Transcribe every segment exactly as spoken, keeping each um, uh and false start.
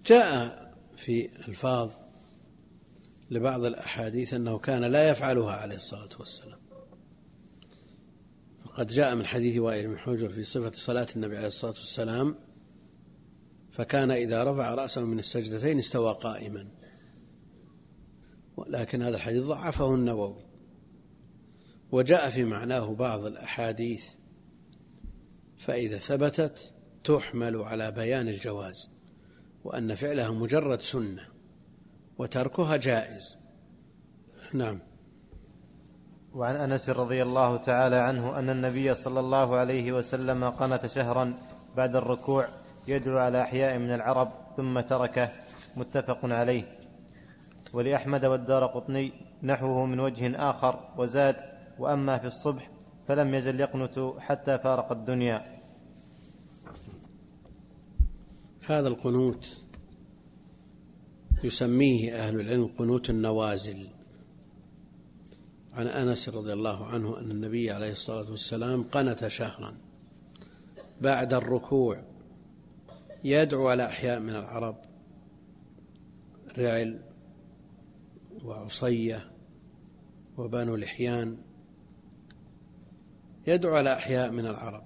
جاء في الفاظ لبعض الأحاديث أنه كان لا يفعلها عليه الصلاة والسلام، فقد جاء من حديث وائل بن حجر في صفة صلاة النبي عليه الصلاة والسلام: فكان إذا رفع رأسه من السجدتين استوى قائما، ولكن هذا الحديث ضعفه النووي. وجاء في معناه بعض الأحاديث، فإذا ثبتت تحمل على بيان الجواز، وأن فعلها مجرد سنة وتركها جائز. نعم. وعن أنس رضي الله تعالى عنه أن النبي صلى الله عليه وسلم قنت شهرا بعد الركوع يدعو على أحياء من العرب ثم تركه، متفق عليه. ولأحمد والدارقطني نحوه من وجه آخر، وزاد: وأما في الصبح فلم يزل يقنت حتى فارق الدنيا. هذا القنوت يسميه أهل العلم قنوت النوازل. عن أنس رضي الله عنه أن النبي عليه الصلاة والسلام قنت شهرا بعد الركوع يدعو على أحياء من العرب، رعل وعصية وبنو لحيان، يدعو على أحياء من العرب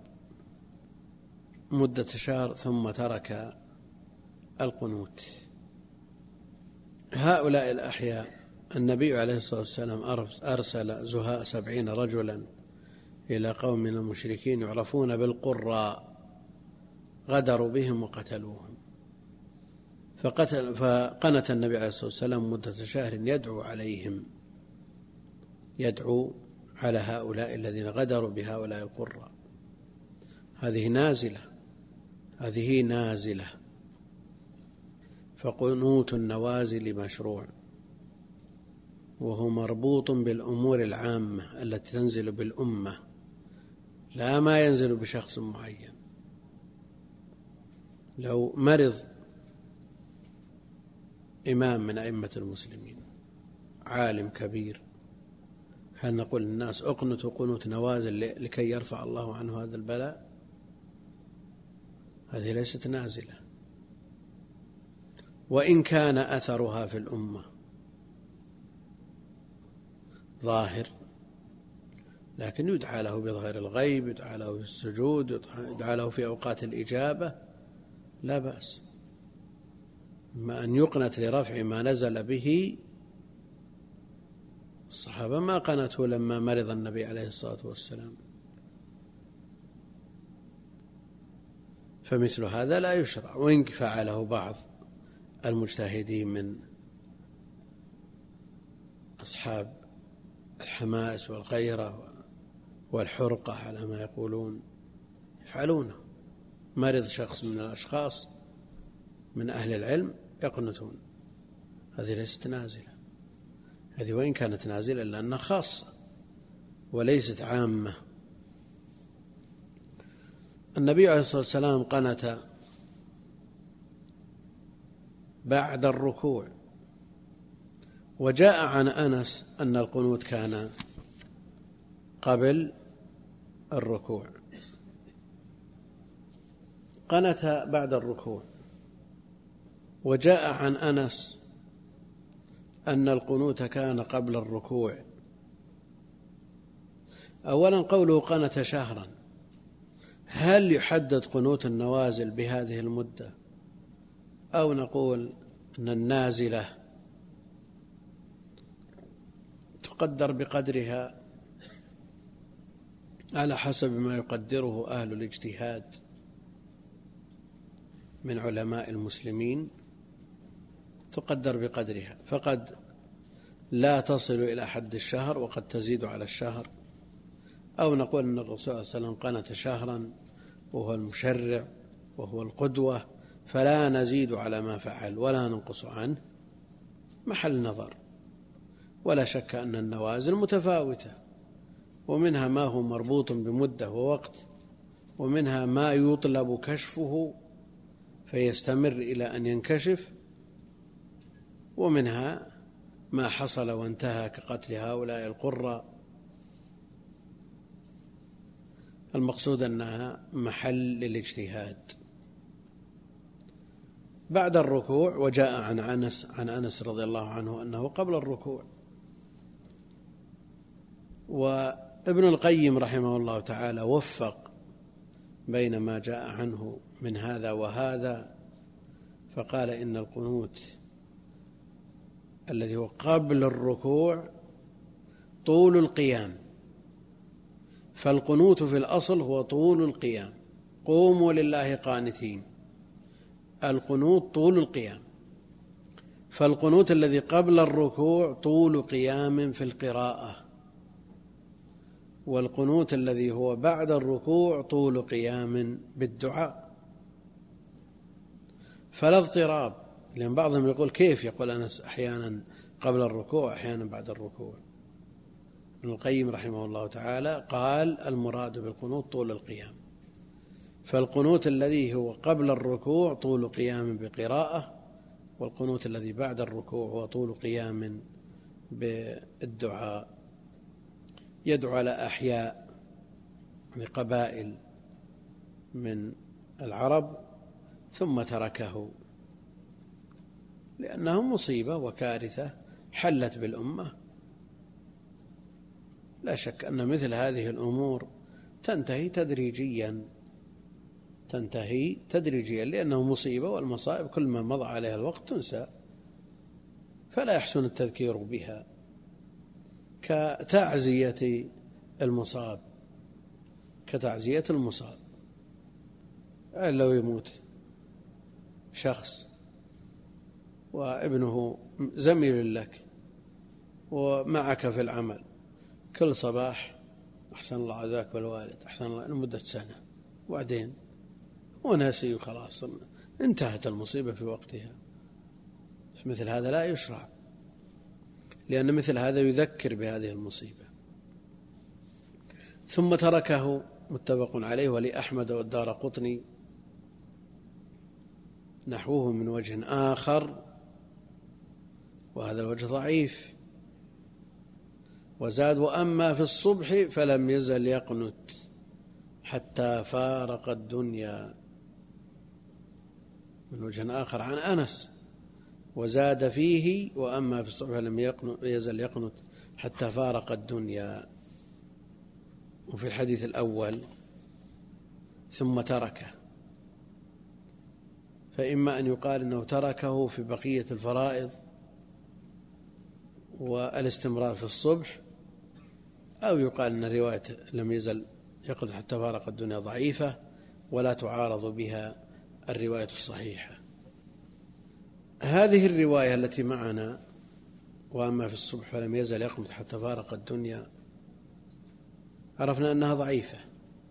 مدة شهر ثم ترك القنوت. هؤلاء الأحياء النبي عليه الصلاة والسلام أرسل زهاء سبعين رجلا إلى قوم من المشركين يعرفون بالقراء، غدروا بهم وقتلوهم، فقتل فقنت النبي عليه الصلاة والسلام مدة شهر يدعو عليهم، يدعو على هؤلاء الذين غدروا بهؤلاء القراء. هذه نازلة، هذه نازلة. فقنوت النوازل مشروع، وهو مربوط بالأمور العامة التي تنزل بالأمة، لا ما ينزل بشخص معين. لو مرض إمام من أئمة المسلمين، عالم كبير، هل نقول للناس اقنتوا قنوت نوازل لكي يرفع الله عنه هذا البلاء؟ هذه ليست نازلة، وإن كان أثرها في الأمة ظاهر، لكن يدعى له بظهر الغيب، يدعى له بالسجود، يدعى له في أوقات الإجابة، لا بأس. ما أن يقنت لرفع ما نزل به، الصحابة ما قنته لما مرض النبي عليه الصلاة والسلام، فمثل هذا لا يشرع. وإن فعله بعض المجتهدين من أصحاب الحماس والغيرة والحرقة على ما يقولون يفعلونه، مرض شخص من الأشخاص من أهل العلم يقنتون، هذه ليست نازلة. هذه وإن كانت نازلة لأنها خاصة وليست عامة. النبي عليه الصلاة والسلام قنت بعد الركوع، وجاء عن أنس أن القنوت كان قبل الركوع. قنت بعد الركوع، وجاء عن أنس أن القنوت كان قبل الركوع. أولا قوله قنت شهرا، هل يحدد قنوت النوازل بهذه المدة، أو نقول أن النازلة تقدر بقدرها على حسب ما يقدره أهل الاجتهاد من علماء المسلمين، تقدر بقدرها، فقد لا تصل إلى حد الشهر وقد تزيد على الشهر. أو نقول أن الرسول صلى الله عليه وسلم قنت شهرا وهو المشرع وهو القدوة، فلا نزيد على ما فعل ولا ننقص عنه، محل نظر. ولا شك أن النوازل متفاوتة، ومنها ما هو مربوط بمدة ووقت، ومنها ما يطلب كشفه فيستمر إلى أن ينكشف، ومنها ما حصل وانتهى كقتل هؤلاء القراء. المقصود أنها محل للاجتهاد. بعد الركوع، وجاء عن أنس عن أنس رضي الله عنه أنه قبل الركوع. وابن القيم رحمه الله تعالى وفق بين ما جاء عنه من هذا وهذا، فقال إن القنوت الذي هو قبل الركوع طول القيام، فالقنوت في الأصل هو طول القيام، قوموا لله قانتين، القنوت طول القيام. فالقنوت الذي قبل الركوع طول قيام في القراءة، والقنوت الذي هو بعد الركوع طول قيام بالدعاء. فلا اضطراب، لأن بعضهم يقول كيف يقول أنس أحيانا قبل الركوع أحيانا بعد الركوع. ابن القيم رحمه الله تعالى قال المراد بالقنوت طول القيام، فالقنوت الذي هو قبل الركوع طول قيام بقراءة، والقنوت الذي بعد الركوع هو طول قيام بالدعاء. يدعو على أحياء لقبائل من العرب ثم تركه لأنه مصيبة وكارثة حلت بالأمة. لا شك أن مثل هذه الأمور تنتهي تدريجيا تنتهي تدريجيا لأنه مصيبة، والمصائب كل ما مضى عليها الوقت تنسى، فلا يحسن التذكير بها. كتعزية المصاب كتعزية المصاب لو يموت شخص وابنه زميل لك ومعك في العمل، كل صباح أحسن الله عزاك والوالد أحسن الله لمدة سنة، وبعدين هو ناسي وخلاص انتهت المصيبة في وقتها. مثل هذا لا يشرع، لأن مثل هذا يذكر بهذه المصيبة. ثم تركه متفق عليه ولأحمد والدارقطني نحوه من وجه آخر، وهذا الوجه ضعيف. وزاد وأما في الصبح فلم يزل يقنت حتى فارق الدنيا، من وجه آخر عن أنس. وزاد فيه وأما في الصبح فلم يزل يقنت حتى فارق الدنيا. وفي الحديث الأول ثم تركه، فإما أن يقال أنه تركه في بقية الفرائض والاستمرار في الصبح، أو يقال أن رواية لم يزل يقنت حتى فارق الدنيا ضعيفة ولا تعارض بها الرواية الصحيحة. هذه الرواية التي معنا وأما في الصبح فلم يزل يقنت حتى فارق الدنيا عرفنا أنها ضعيفة،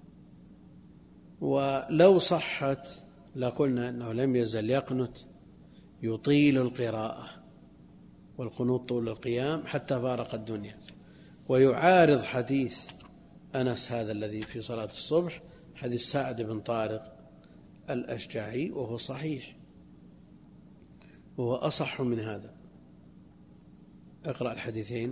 ولو صحت لقلنا أنه لم يزل يقنت يطيل القراءة، والقنوت طول القيام حتى فارق الدنيا، ويعارض حديث أنس هذا الذي في صلاة الصبح حديث سعد بن طارق الأشجعي، وهو صحيح وهو أصح من هذا. اقرأ الحديثين.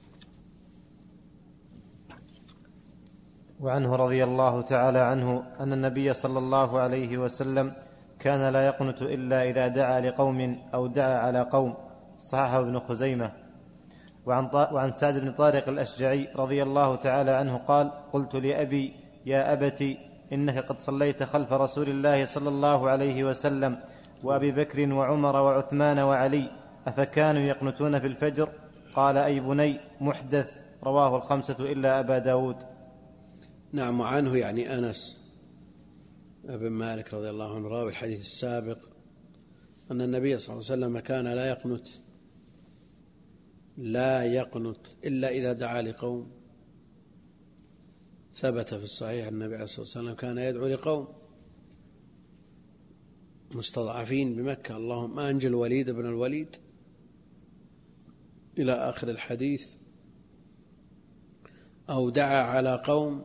وعنه رضي الله تعالى عنه أن النبي صلى الله عليه وسلم كان لا يقنت إلا إذا دعا لقوم أو دعا على قوم، صححه ابن خزيمة. وعن, وعن سعد بن طارق الأشجعي رضي الله تعالى عنه قال: قلت لأبي: يا أبت، إنك قد صليت خلف رسول الله صلى الله عليه وسلم وأبي بكر وعمر وعثمان وعلي، أفكانوا يقنتون في الفجر؟ قال: أي بني، محدث. رواه الخمسة إلا أبا داود. نعم. وعنه يعني أنس بن مالك رضي الله عنه راوي الحديث السابق أن النبي صلى الله عليه وسلم كان لا يقنت لا يقنت إلا إذا دعا لقوم. ثبت في الصحيح النبي عليه الصلاة والسلام كان يدعو لقوم مستضعفين بمكة: اللهم أنجل الوليد بن الوليد إلى آخر الحديث. أو دعا على قوم،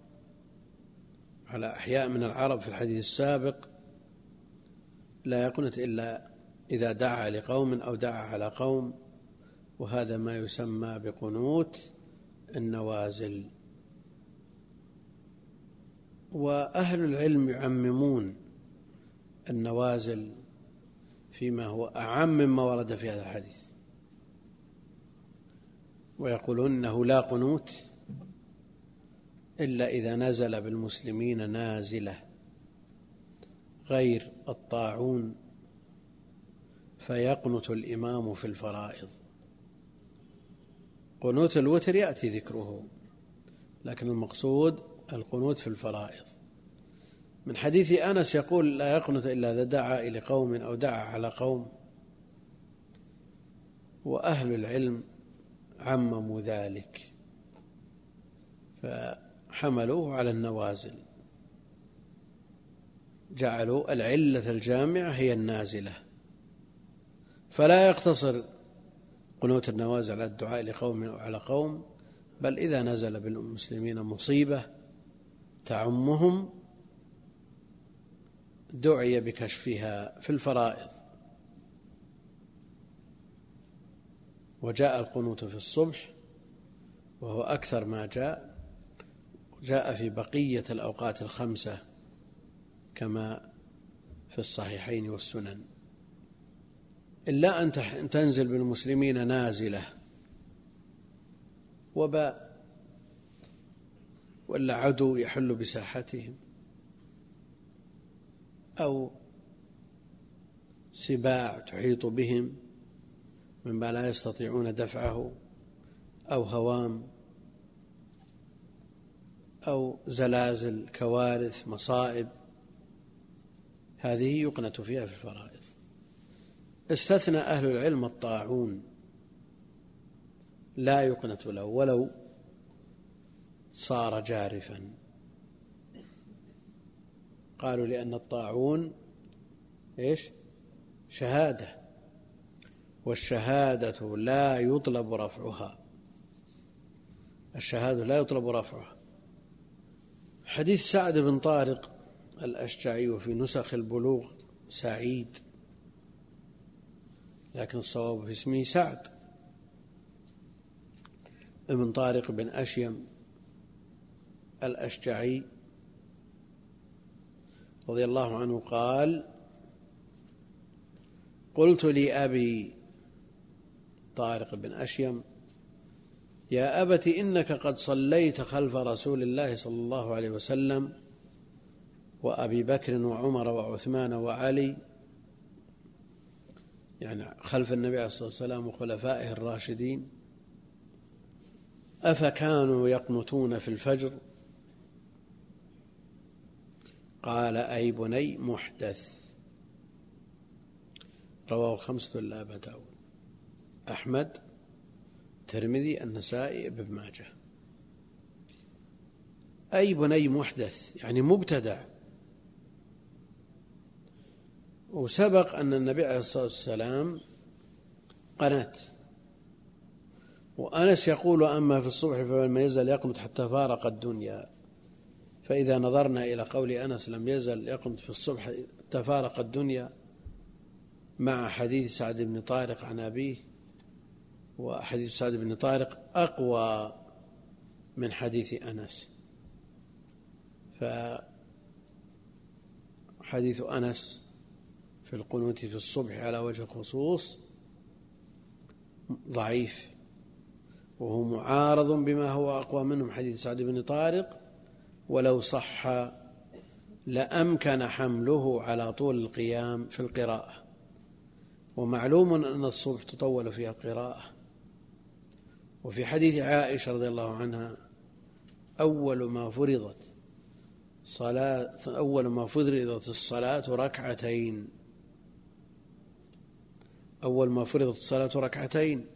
على أحياء من العرب في الحديث السابق: لا يقنت إلا إذا دعا لقوم أو دعا على قوم. وهذا ما يسمى بقنوت النوازل. وأهل العلم يعممون النوازل فيما هو أعم مما ورد في هذا الحديث، ويقولون إنه لا قنوت إلا إذا نزل بالمسلمين نازلة غير الطاعون فيقنت الإمام في الفرائض. قنوت الوتر يأتي ذكره، لكن المقصود القنوت في الفرائض. من حديث أنس يقول لا يقنت إلا إذا دعا إلى قوم أو دعا على قوم، وأهل العلم عمموا ذلك فحملوه على النوازل، جعلوا العلة الجامعة هي النازلة، فلا يقتصر قنوت النوازل على الدعاء لقوم أو على قوم، بل إذا نزل بالمسلمين مصيبة تعمهم دعي بكشفها في الفرائض. وجاء القنوت في الصبح وهو أكثر ما جاء، جاء في بقية الأوقات الخمسة كما في الصحيحين والسنن، إلا أن تنزل بالمسلمين نازلة وباء ولا عدو يحل بساحتهم أو سباع تحيط بهم مما لا يستطيعون دفعه، أو هوام أو زلازل كوارث مصائب، هذه يقنت فيها في الفرائض. استثنى أهل العلم الطاعون، لا يقنت له ولو صار جارفا، قالوا لأن الطاعون إيش؟ شهادة، والشهادة لا يطلب رفعها، الشهادة لا يطلب رفعها. حديث سعد بن طارق الأشجعي وفي نسخ البلوغ سعيد، لكن الصواب في اسمه سعد بن طارق بن أشيم الأشجعي رضي الله عنه قال: قلت لأبي طارق بن أشيم: يا أبت إنك قد صليت خلف رسول الله صلى الله عليه وسلم وأبي بكر وعمر وعثمان وعلي، يعني خلف النبي عليه الصلاة والسلام وخلفائه الراشدين، أفكانوا يقنتون في الفجر؟ قال: أي بني محدث. رواه الخمسة إلا أبا داود، أحمد، الترمذي، النسائي، ابن ماجه. أي بني محدث يعني مبتدع. وسبق أن النبي عليه الصلاة والسلام قنت، وأنس يقول: أما في الصبح فلم يزل يقنت حتى فارق الدنيا. فإذا نظرنا إلى قول أنس لم يزل يقنت في الصبح حتى فارق الدنيا مع حديث سعد بن طارق عن أبيه، وحديث سعد بن طارق أقوى من حديث أنس، فحديث أنس في القنوت في الصبح على وجه الخصوص ضعيف، وهو معارض بما هو أقوى منه حديث سعد بن طارق، ولو صح لأمكن حمله على طول القيام في القراءة، ومعلوم أن الصبح تطول فيها القراءة. وفي حديث عائشة رضي الله عنها: أول ما فرضت صلاة أول ما فرضت الصلاة ركعتين أول ما فرضت الصلاة ركعتين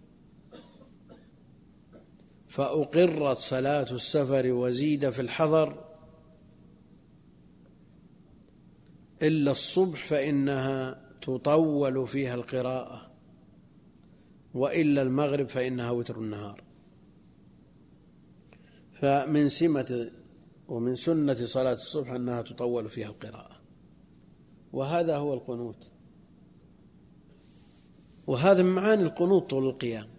فأقرت صلاة السفر وزيد في الحضر إلا الصبح فإنها تطول فيها القراءة، وإلا المغرب فإنها وتر النهار. فمن سمة ومن سنة صلاة الصبح أنها تطول فيها القراءة، وهذا هو القنوت. وهذا من معاني القنوت طول القيام.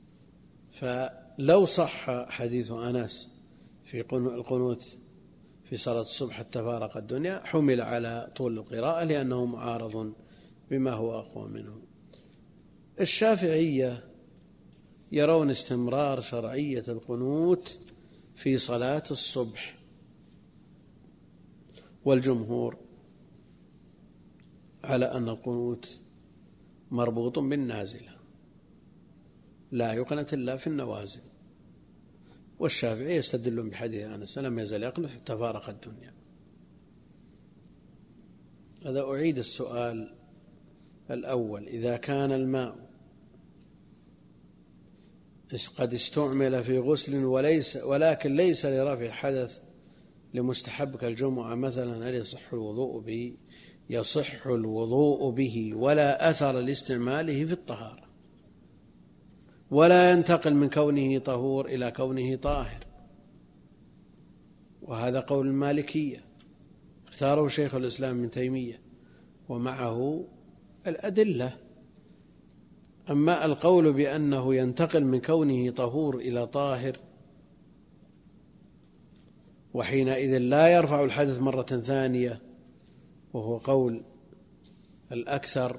فلو صح حديث أنس في القنوت في في صلاة الصبح حتى فارق الدنيا حمل على طول القراءة لأنه معارض بما هو أقوى منه. الشافعية يرون استمرار شرعية القنوت في صلاة الصبح، والجمهور على أن القنوت مربوط بالنازلة لا يقنت إلا في النوازل، والشافعي يستدل بحديث أنس لم يزل يقنت حتى فارق الدنيا. هذا أعيد السؤال الأول: إذا كان الماء قد استعمل في غسل وليس ولكن ليس لرفع حدث لمستحب كالجمعة مثلا، هل يصح الوضوء به؟ يصح الوضوء به ولا أثر لاستعماله في الطهارة، ولا ينتقل من كونه طهور إلى كونه طاهر، وهذا قول المالكية اختاره شيخ الإسلام ابن تيمية ومعه الأدلة. أما القول بأنه ينتقل من كونه طهور إلى طاهر وحينئذ لا يرفع الحدث مرة ثانية، وهو قول الأكثر،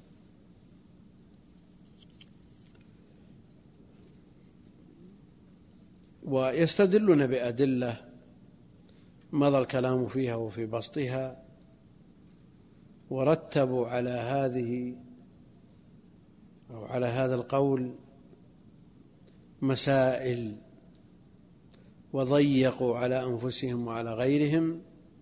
ويستدلون بأدلة مضى الكلام فيها وفي بسطها، ورتبوا على هذه أو على هذا القول مسائل وضيقوا على أنفسهم وعلى غيرهم.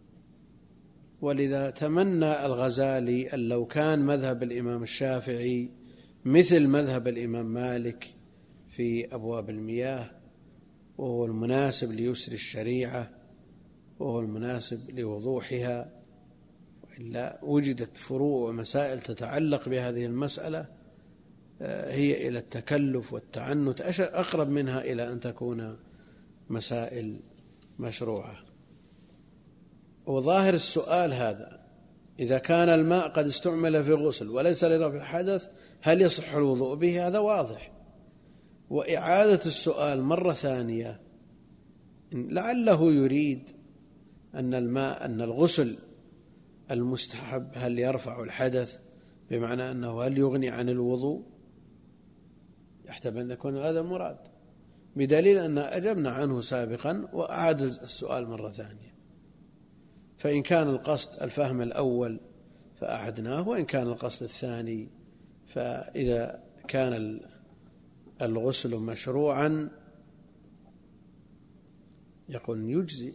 ولذا تمنى الغزالي أن لو كان مذهب الإمام الشافعي مثل مذهب الإمام مالك في أبواب المياه، وهو المناسب ليسر الشريعة وهو المناسب لوضوحها، وإلا وجدت فروع ومسائل تتعلق بهذه المسألة هي إلى التكلف والتعنت أقرب منها إلى أن تكون مسائل مشروعة. وظاهر السؤال هذا: إذا كان الماء قد استعمل في غسل وليس لرفع حدث هل يصح الوضوء به؟ هذا واضح. وإعادة السؤال مرة ثانية لعله يريد أن الماء أن الغسل المستحب هل يرفع الحدث، بمعنى أنه هل يغني عن الوضوء؟ يحتمل أن يكون هذا المراد، بدليل أن أجبنا عنه سابقا وأعاد السؤال مرة ثانية. فإن كان القصد الفهم الأول فأعدناه، وإن كان القصد الثاني فإذا كان الغسل مشروعا يقول يجزي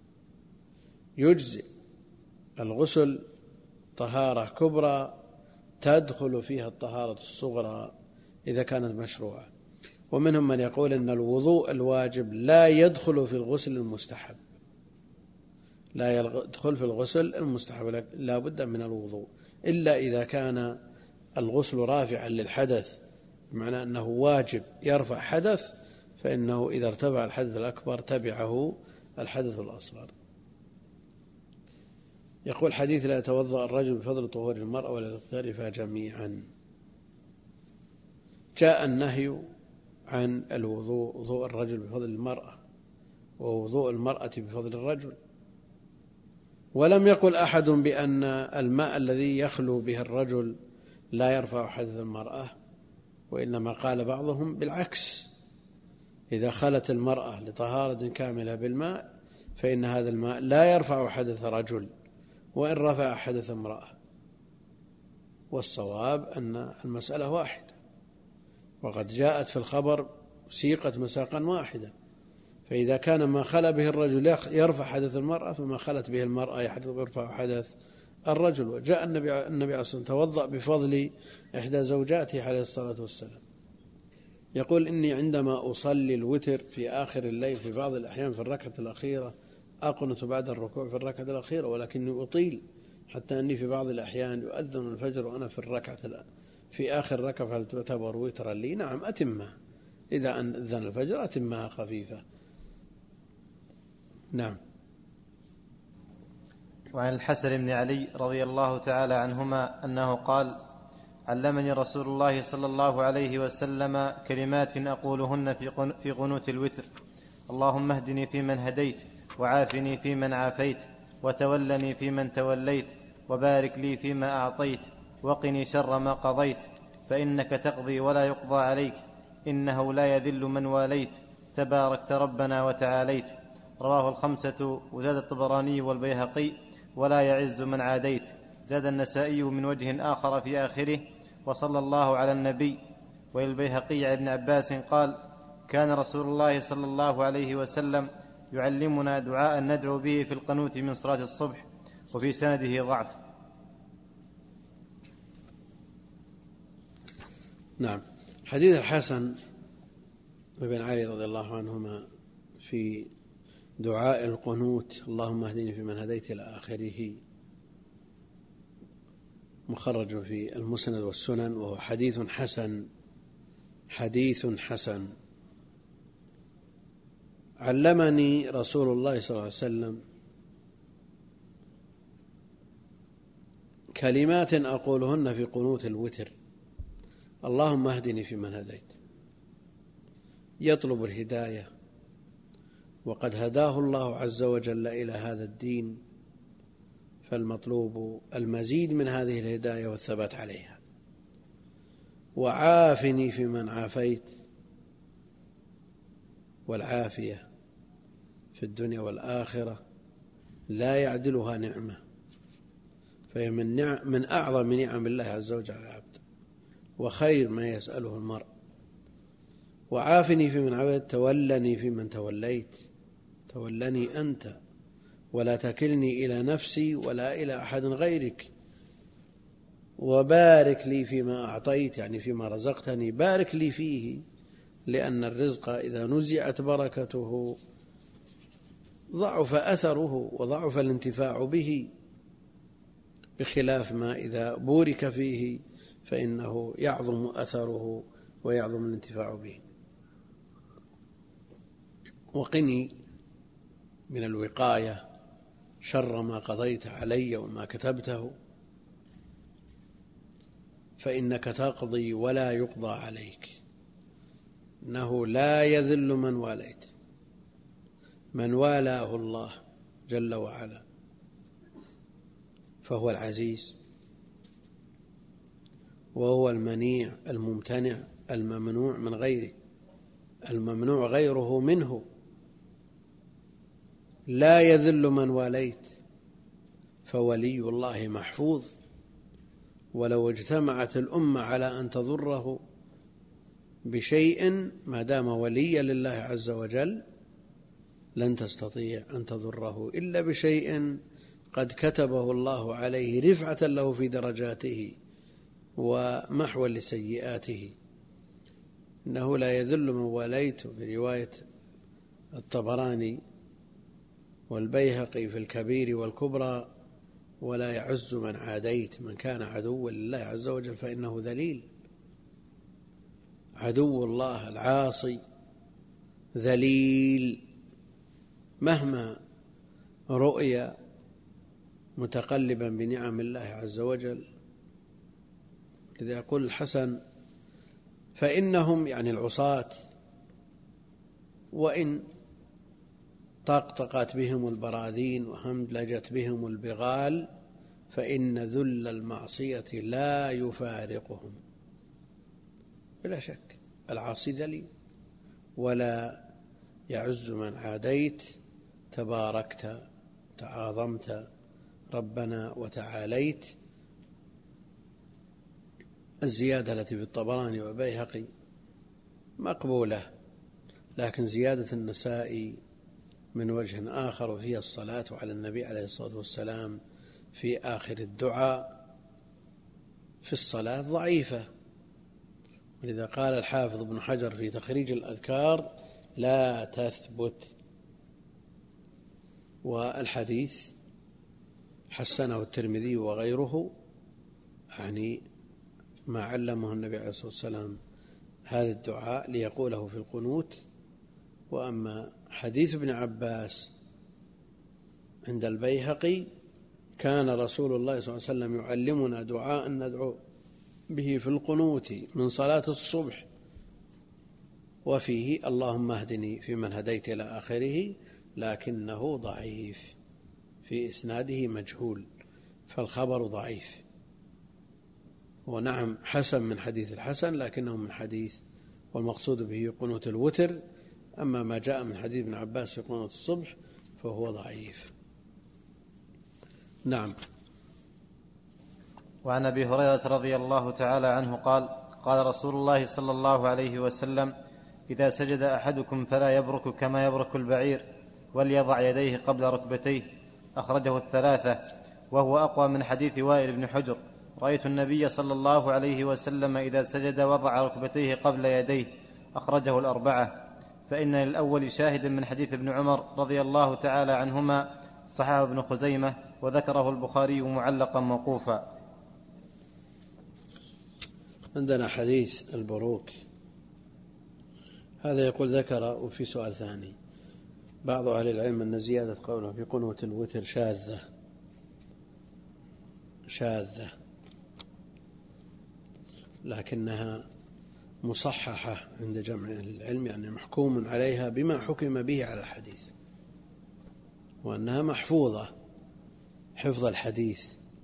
يجزي الغسل طهارة كبرى تدخل فيها الطهارة الصغرى إذا كانت مشروعة. ومنهم من يقول أن الوضوء الواجب لا يدخل في الغسل المستحب، لا يدخل في الغسل المستحب، لا بد من الوضوء إلا إذا كان الغسل رافعا للحدث، بمعنى أنه واجب يرفع حدث، فإنه إذا ارتفع الحدث الأكبر تبعه الحدث الأصغر. يقول حديث: لا يتوضأ الرجل بفضل طهور المرأة ولا يغترفها جميعا. جاء النهي عن الوضوء، وضوء الرجل بفضل المرأة ووضوء المرأة بفضل الرجل، ولم يقل أحد بأن الماء الذي يخلو به الرجل لا يرفع حدث المرأة، وإنما قال بعضهم بالعكس: إذا خلت المرأة لطهارة كاملة بالماء فإن هذا الماء لا يرفع حدث رجل وإن رفع حدث امرأة. والصواب أن المسألة واحدة، وقد جاءت في الخبر سيقت مساقا واحدة، فإذا كان ما خلى به الرجل يرفع حدث المرأة فما خلت به المرأة يرفع حدث الرجل. وجاء النبي النبي عليه الصلاة والسلام توضأ بفضل إحدى زوجاته عليه الصلاة والسلام. يقول: إني عندما أصلي الوتر في آخر الليل في بعض الأحيان في الركعة الأخيرة أقنت بعد الركوع في الركعة الأخيرة، ولكني أطيل حتى أني في بعض الأحيان يؤذن الفجر وأنا في الركعة في آخر ركعة، فهل تعتبر وترا لي؟ نعم أتمها، إذا أذن الفجر أتمها خفيفة. نعم. وعن الحسن بن علي رضي الله تعالى عنهما أنه قال: علمني رسول الله صلى الله عليه وسلم كلمات أقولهن في قنوت الوتر: اللهم اهدني فيمن هديت، وعافني فيمن عافيت، وتولني فيمن توليت، وبارك لي فيما أعطيت، وقني شر ما قضيت، فإنك تقضي ولا يقضى عليك، إنه لا يذل من واليت، تباركت ربنا وتعاليت. رواه الخمسة، وزاد الطبراني والبيهقي: ولا يعز من عاديت. زاد النسائي من وجه آخر في آخره: وصلى الله على النبي. وللبيهقي عن ابن عباس قال: كان رسول الله صلى الله عليه وسلم يعلمنا دعاء ندعو به في القنوت من صلاة الصبح. وفي سنده ضعف. نعم. حديث الحسن وابن علي رضي الله عنهما في دعاء القنوت: اللهم اهدني فيمن هديت إلى آخره، مخرج في المسند والسنن، وهو حديث حسن حديث حسن. علمني رسول الله صلى الله عليه وسلم كلمات أقولهن في قنوت الوتر: اللهم اهدني فيمن هديت. يطلب الهداية، وقد هداه الله عز وجل إلى هذا الدين، فالمطلوب المزيد من هذه الهداية والثبات عليها. وعافني فيمن عافيت، والعافية في الدنيا والآخرة لا يعدلها نعمة، فهي من, نعم من أعظم نعم الله عز وجل على العبد، وخير ما يسأله المرء. وعافني فيمن عافيت، تولني فيمن توليت، تولني أنت ولا تكلني إلى نفسي ولا إلى أحد غيرك. وبارك لي فيما أعطيت، يعني فيما رزقتني بارك لي فيه، لأن الرزق إذا نزعت بركته ضعف أثره وضعف الانتفاع به، بخلاف ما إذا بورك فيه فإنه يعظم أثره ويعظم الانتفاع به. وقني من الوقاية شر ما قضيت علي وما كتبته، فإنك تقضي ولا يقضى عليك، إنه لا يذل من واليت، من والاه الله جل وعلا فهو العزيز، وهو المنيع الممتنع الممنوع من غيره، الممنوع غيره منه. لا يذل من واليت، فولي الله محفوظ، ولو اجتمعت الأمة على أن تضره بشيء ما دام وليا لله عز وجل لن تستطيع أن تضره إلا بشيء قد كتبه الله عليه رفعة له في درجاته ومحوا لسيئاته. إنه لا يذل من واليت في رواية الطبراني والبيهقي في الكبير والكبرى: ولا يعز من عاديت. من كان عدوا لله عز وجل فإنه ذليل. عدو الله العاصي ذليل مهما رؤي متقلبا بنعم الله عز وجل. لذا يقول الحسن: فإنهم، يعني العصاة، وإن طقطقت بهم البراذين وهملجت بهم البغال فإن ذل المعصية لا يفارقهم. بلا شك العاصي ذليل. ولا يعز من عاديت، تباركت تعاظمت ربنا وتعاليت. الزيادة التي في الطبراني وبيهقي مقبولة، لكن زيادة النسائي من وجه آخر وفيها الصلاة على النبي عليه الصلاة والسلام في آخر الدعاء في الصلاة ضعيفة. ولذا قال الحافظ ابن حجر في تخريج الأذكار: لا تثبت. والحديث حسنه الترمذي وغيره، يعني ما علمه النبي عليه الصلاة والسلام هذا الدعاء ليقوله في القنوت. وأما حديث ابن عباس عند البيهقي: كان رسول الله صلى الله عليه وسلم يعلمنا دعاء ندعو به في القنوت من صلاة الصبح، وفيه اللهم اهدني فيمن هديت إلى آخره، لكنه ضعيف، في إسناده مجهول، فالخبر ضعيف. ونعم حسن من حديث الحسن، لكنه من حديث، والمقصود به قنوت الوتر. أما ما جاء من حديث ابن عباس في قنوت الصبح فهو ضعيف. نعم. وعن أبي هريرة رضي الله تعالى عنه قال: قال رسول الله صلى الله عليه وسلم: إذا سجد أحدكم فلا يبرك كما يبرك البعير، وليضع يديه قبل ركبتيه. أخرجه الثلاثة، وهو أقوى من حديث وائل بن حجر: رأيت النبي صلى الله عليه وسلم إذا سجد وضع ركبتيه قبل يديه. أخرجه الأربعة. فإن للأول شاهد من حديث ابن عمر رضي الله تعالى عنهما، صححه ابن خزيمة، وذكره البخاري معلقا موقوفا. عندنا حديث البروك، هذا يقول ذكر. وفي سؤال ثاني، بعض أهل العلم أن زيادة قوله في قنوت الوتر شاذة شاذة لكنها مصححة عند جمع أهل العلم، يعني محكوم عليها بما حكم به على الحديث، وأنها محفوظة حفظ الحديث.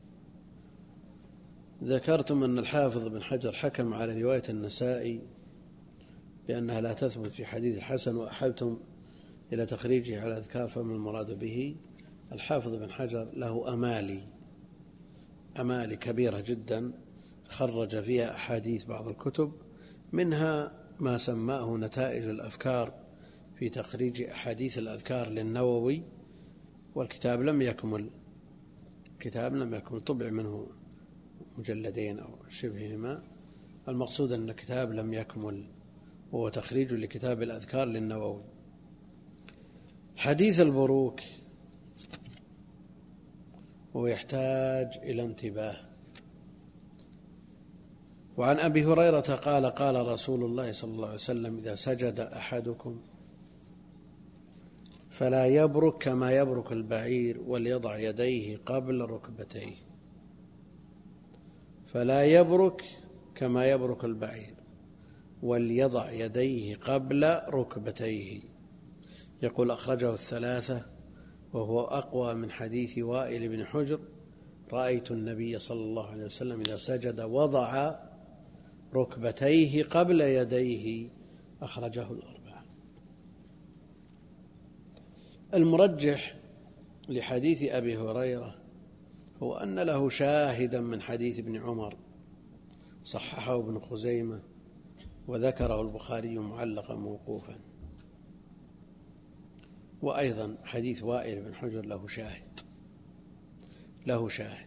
ذكرتم أن الحافظ بن حجر حكم على رواية النسائي بأنها لا تثبت في حديث الحسن، وأحلتم إلى تخريجه على الأذكار، فما المراد به؟ الحافظ بن حجر له أمالي أمالي كبيرة جدا، خرج فيها أحاديث بعض الكتب، منها ما سماه نتائج الأفكار في تخريج أحاديث الأذكار للنووي، والكتاب لم يكمل كتاب لم يكمل طبع منه مجلدين أو شبههما. المقصود أن الكتاب لم يكمل، وهو تخريج لكتاب الأذكار للنووي. حديث البروك ويحتاج إلى انتباه. وعن أبي هريرة قال: قال رسول الله صلى الله عليه وسلم: إذا سجد أحدكم فلا يبرك كما يبرك البعير، وليضع يديه قبل ركبتيه. فلا يبرك كما يبرك البعير، وليضع يديه قبل ركبتيه. يقول أخرجه الثلاثة، وهو أقوى من حديث وائل بن حجر: رأيت النبي صلى الله عليه وسلم إذا سجد وضع ركبتيه قبل يديه. أخرجه الأربعة. المرجح لحديث أبي هريرة هو أن له شاهدا من حديث ابن عمر، صححه ابن خزيمة، وذكره البخاري معلقا موقوفا. وأيضا حديث وائل بن حجر له شاهد له شاهد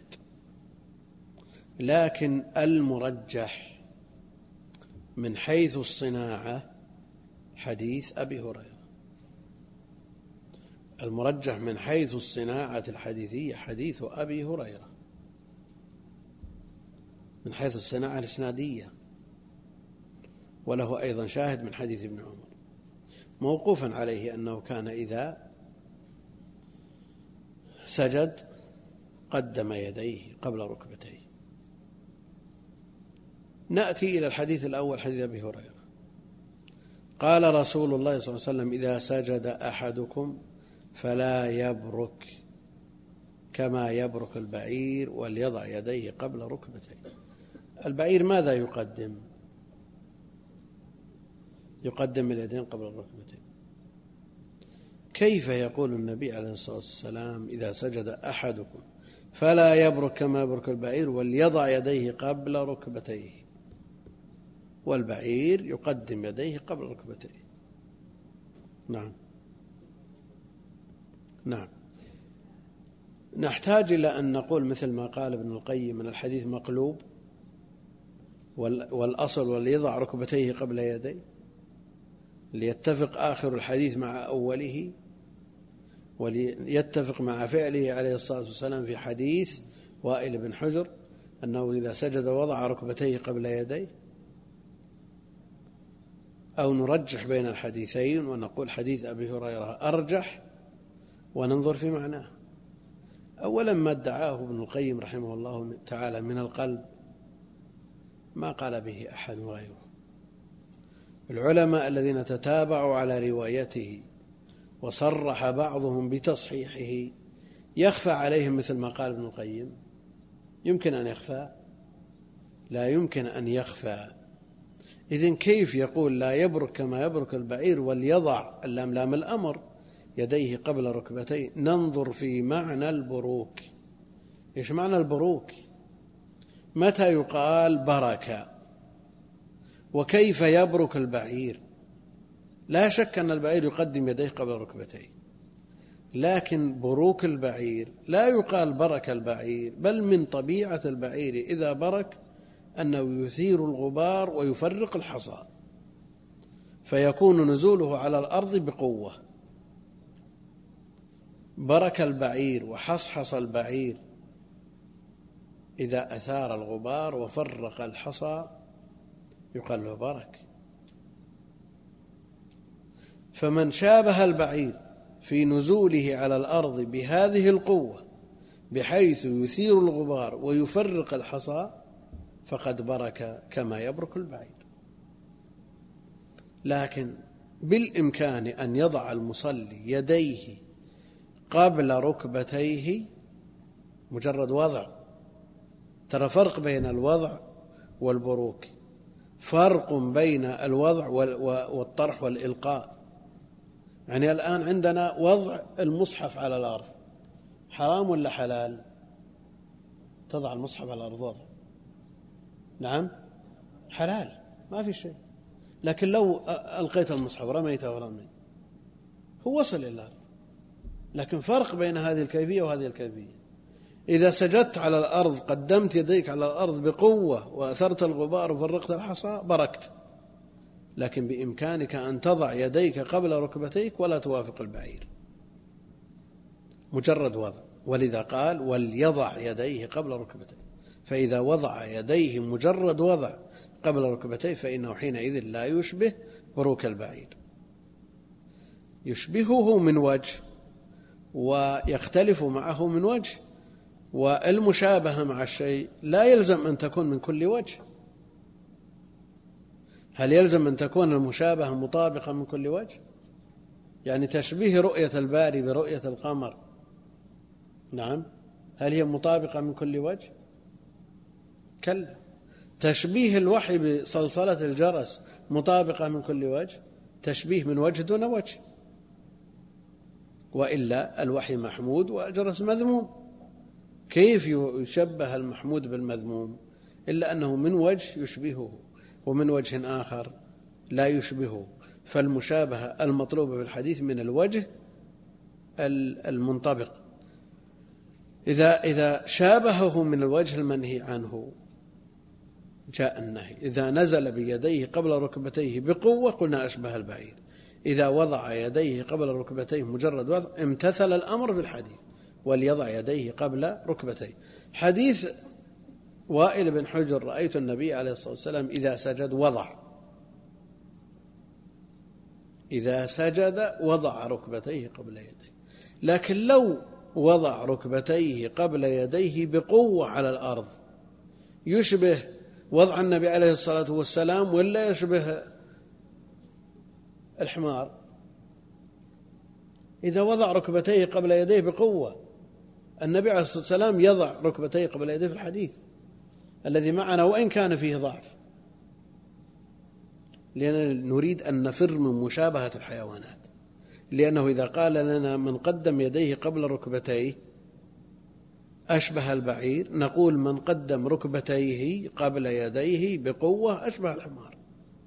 لكن المرجح من حيث الصناعة حديث أبي هريرة. المرجح من حيث الصناعة الحديثية حديث أبي هريرة، من حيث الصناعة الإسنادية. وله أيضا شاهد من حديث ابن عمر موقوفا عليه أنه كان إذا سجد قدم يديه قبل ركبتيه. نأتي إلى الحديث الأول، حديث أبي هريرة. قال رسول الله صلى الله عليه وسلم: إذا سجد أحدكم فلا يبرك كما يبرك البعير، وليضع يديه قبل ركبتيه. البعير ماذا يقدم؟ يقدم اليدين قبل الركبتين. كيف يقول النبي عليه الصلاة والسلام: إذا سجد أحدكم فلا يبرك كما يبرك البعير، وليضع يديه قبل ركبتيه، والبعير يقدم يديه قبل ركبتيه؟ نعم نعم نحتاج إلى أن نقول مثل ما قال ابن القيم: من الحديث مقلوب، والأصل وليضع ركبتيه قبل يديه، ليتفق آخر الحديث مع أوله، وليتفق مع فعله عليه الصلاة والسلام في حديث وائل بن حجر أنه إذا سجد وضع ركبتيه قبل يديه. أو نرجح بين الحديثين ونقول حديث أبي هريرة أرجح، وننظر في معناه. أولا ما ادعاه ابن القيم رحمه الله تعالى من القلب ما قال به أحد غيره. العلماء الذين تتابعوا على روايته وصرح بعضهم بتصحيحه يخفى عليهم مثل ما قال ابن القيم؟ يمكن أن يخفى؟ لا يمكن أن يخفى. إذن كيف يقول لا يبرك كما يبرك البعير وليضع اللام لام الأمر يديه قبل ركبتيه؟ ننظر في معنى البروك. إيش معنى البروك؟ متى يقال بركة؟ وكيف يبرك البعير؟ لا شك أن البعير يقدم يديه قبل ركبتيه، لكن بروك البعير لا يقال برك البعير، بل من طبيعة البعير إذا برك أنه يثير الغبار ويفرق الحصى، فيكون نزوله على الأرض بقوة. برك البعير وحصحص البعير إذا أثار الغبار وفرق الحصى يقال له برك. فمن شابه البعير في نزوله على الأرض بهذه القوة بحيث يثير الغبار ويفرق الحصى فقد برك كما يبرك البعير. لكن بالإمكان أن يضع المصلي يديه قبل ركبتيه مجرد وضع. ترى فرق بين الوضع والبروك، فرق بين الوضع والطرح والإلقاء. يعني الآن عندنا وضع المصحف على الأرض حرام ولا حلال؟ تضع المصحف على الأرض وضع، نعم حلال، ما في شيء. لكن لو ألقيت المصحف رميته ورمي هو وصل إلى الأرض. لكن فرق بين هذه الكيفية وهذه الكيفية. إذا سجدت على الأرض قدمت يديك على الأرض بقوة وأثرت الغبار وفرقت الحصى بركت، لكن بإمكانك أن تضع يديك قبل ركبتيك ولا توافق البعير، مجرد وضع. ولذا قال وليضع يديه قبل ركبتيه، فإذا وضع يديه مجرد وضع قبل ركبتيه فإنه حينئذ لا يشبه بروك البعير. يشبهه من وجه ويختلف معه من وجه، والمشابهة مع الشيء لا يلزم أن تكون من كل وجه. هل يلزم أن تكون المشابهة مطابقة من كل وجه؟ يعني تشبيه رؤية الباري برؤية القمر، نعم، هل هي مطابقة من كل وجه؟ كلا. تشبيه الوحي بصلصلة الجرس مطابقة من كل وجه؟ تشبيه من وجه دون وجه، وإلا الوحي محمود والجرس مذموم. كيف يشبه المحمود بالمذموم؟ إلا أنه من وجه يشبهه ومن وجه آخر لا يشبهه. فالمشابهة المطلوبة بالحديث من الوجه المنطبق. إذا إذا شابهه من الوجه المنهي عنه جاء النهي. إذا نزل بيديه قبل ركبتيه بقوة قلنا أشبه البعير. إذا وضع يديه قبل ركبتيه مجرد وضع امتثل الأمر في الحديث وليضع يديه قبل ركبتيه. حديث وائل بن حجر رأيت النبي عليه الصلاة والسلام إذا سجد وضع، إذا سجد وضع ركبتيه قبل يديه. لكن لو وضع ركبتيه قبل يديه بقوة على الأرض يشبه وضع النبي عليه الصلاة والسلام ولا يشبه الحمار؟ إذا وضع ركبتيه قبل يديه بقوة، النبي عليه الصلاة والسلام يضع ركبتيه قبل يديه في الحديث الذي معنا وإن كان فيه ضعف، لأننا نريد أن نفر من مشابهة الحيوانات. لأنه إذا قال لنا من قدم يديه قبل ركبتيه أشبه البعير، نقول من قدم ركبتيه قبل يديه بقوة أشبه الحمار.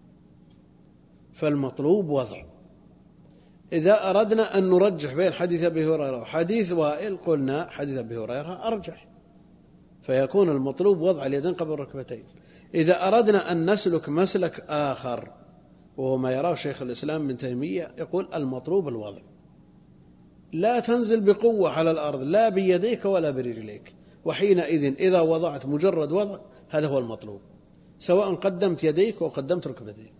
فالمطلوب وضع. إذا أردنا أن نرجح بين حديث أبي هريرة وحديث وائل قلنا حديث أبي هريرة أرجح، فيكون المطلوب وضع اليدين قبل الركبتين. إذا أردنا أن نسلك مسلك آخر وهو ما يراه شيخ الإسلام ابن تيمية يقول المطلوب الوضع، لا تنزل بقوة على الأرض لا بيديك ولا برجليك، وحينئذ إذا وضعت مجرد وضع هذا هو المطلوب، سواء قدمت يديك وقدمت ركبتيك.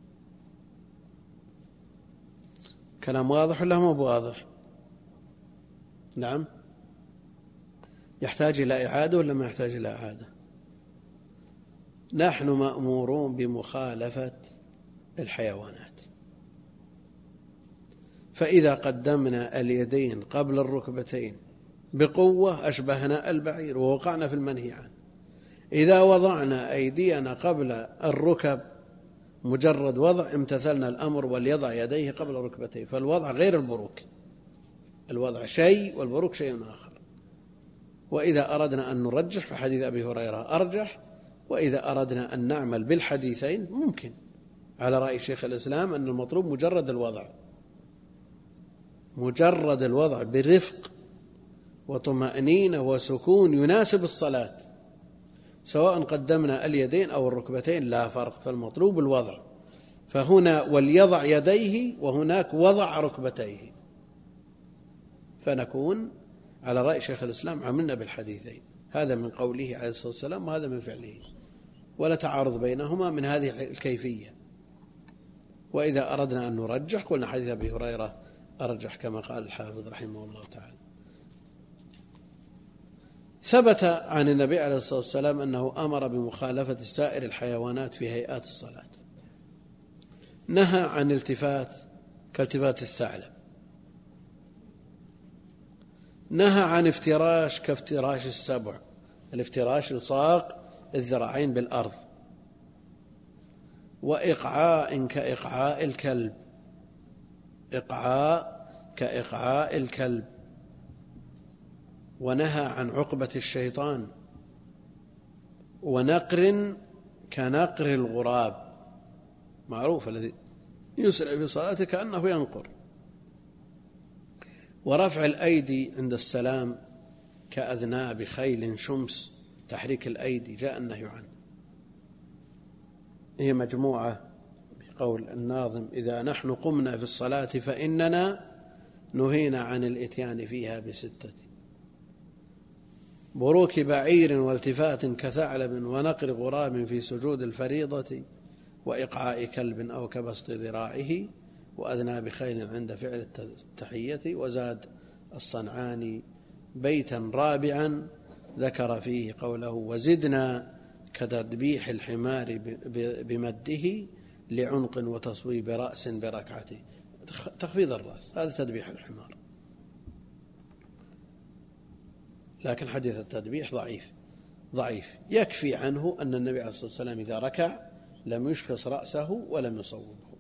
كلام واضح ولا مو واضح؟ نعم. يحتاج إلى إعادة ولا ما يحتاج إلى إعادة؟ نحن مأمورون بمخالفة الحيوانات، فإذا قدمنا اليدين قبل الركبتين بقوة أشبهنا البعير ووقعنا في المنهي عنه. إذا وضعنا أيدينا قبل الركب مجرد وضع امتثلنا الأمر وليضع يديه قبل ركبتيه، فالوضع غير البروك، الوضع شيء والبروك شيء آخر. وإذا أردنا أن نرجح فحديث أبي هريرة أرجح، وإذا أردنا أن نعمل بالحديثين ممكن، على رأي شيخ الإسلام أن المطلوب مجرد الوضع، مجرد الوضع برفق وطمأنينة وسكون يناسب الصلاة، سواء قدمنا اليدين أو الركبتين لا فرق، فالمطلوب الوضع. فهنا وليضع يديه وهناك وضع ركبتيه، فنكون على رأي شيخ الإسلام عملنا بالحديثين، هذا من قوله عليه الصلاة والسلام وهذا من فعله، ولا تعارض بينهما من هذه الكيفية. وإذا أردنا أن نرجح قلنا حديث أبي هريرة أرجح كما قال الحافظ رحمه الله تعالى. ثبت عن النبي عليه الصلاة والسلام أنه أمر بمخالفة سائر الحيوانات في هيئات الصلاة، نهى عن التفات كالتفات الثعلب، نهى عن افتراش كافتراش السبع، الافتراش الصاق الذراعين بالأرض، وإقعاء كإقعاء الكلب، إقعاء كإقعاء الكلب، ونهى عن عقبة الشيطان، ونقر كنقر الغراب، معروف الذي يسرع في صلاته كأنه ينقر، ورفع الأيدي عند السلام كأذناب خيل شمس، تحريك الأيدي جاء النهي عنه. هي مجموعة بقول الناظم: إذا نحن قمنا في الصلاة فإننا نهينا عن الإتيان فيها بستة: بروك بعير والتفات كثعلب، ونقر غراب في سجود الفريضة، وإقعاء كلب أو كبسط ذراعه، وأذناب خيل عند فعل التحية. وزاد الصنعاني بيتا رابعا ذكر فيه قوله: وزدنا كتذبيح الحمار بمده لعنق وتصويب رأس بركعته. تخفيض الرأس هذا تذبيح الحمار، لكن حديث التذبيح ضعيف ضعيف يكفي عنه أن النبي عليه الصلاة والسلام إذا ركع لم يشخص رأسه ولم يصوبه.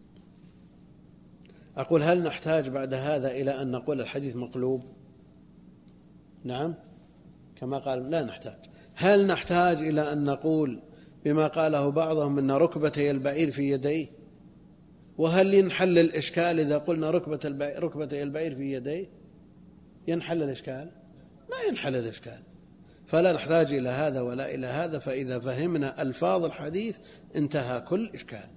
أقول: هل نحتاج بعد هذا إلى أن نقول الحديث مقلوب؟ نعم، كما قال لا نحتاج. هل نحتاج إلى أن نقول بما قاله بعضهم أن ركبتي البعير في يديه؟ وهل ينحل الإشكال إذا قلنا ركبة البعير ركبتي البعير في يديه؟ ينحل الإشكال؟ ما ينحل الإشكال. فلا نحتاج إلى هذا ولا إلى هذا، فإذا فهمنا ألفاظ الحديث انتهى كل إشكال.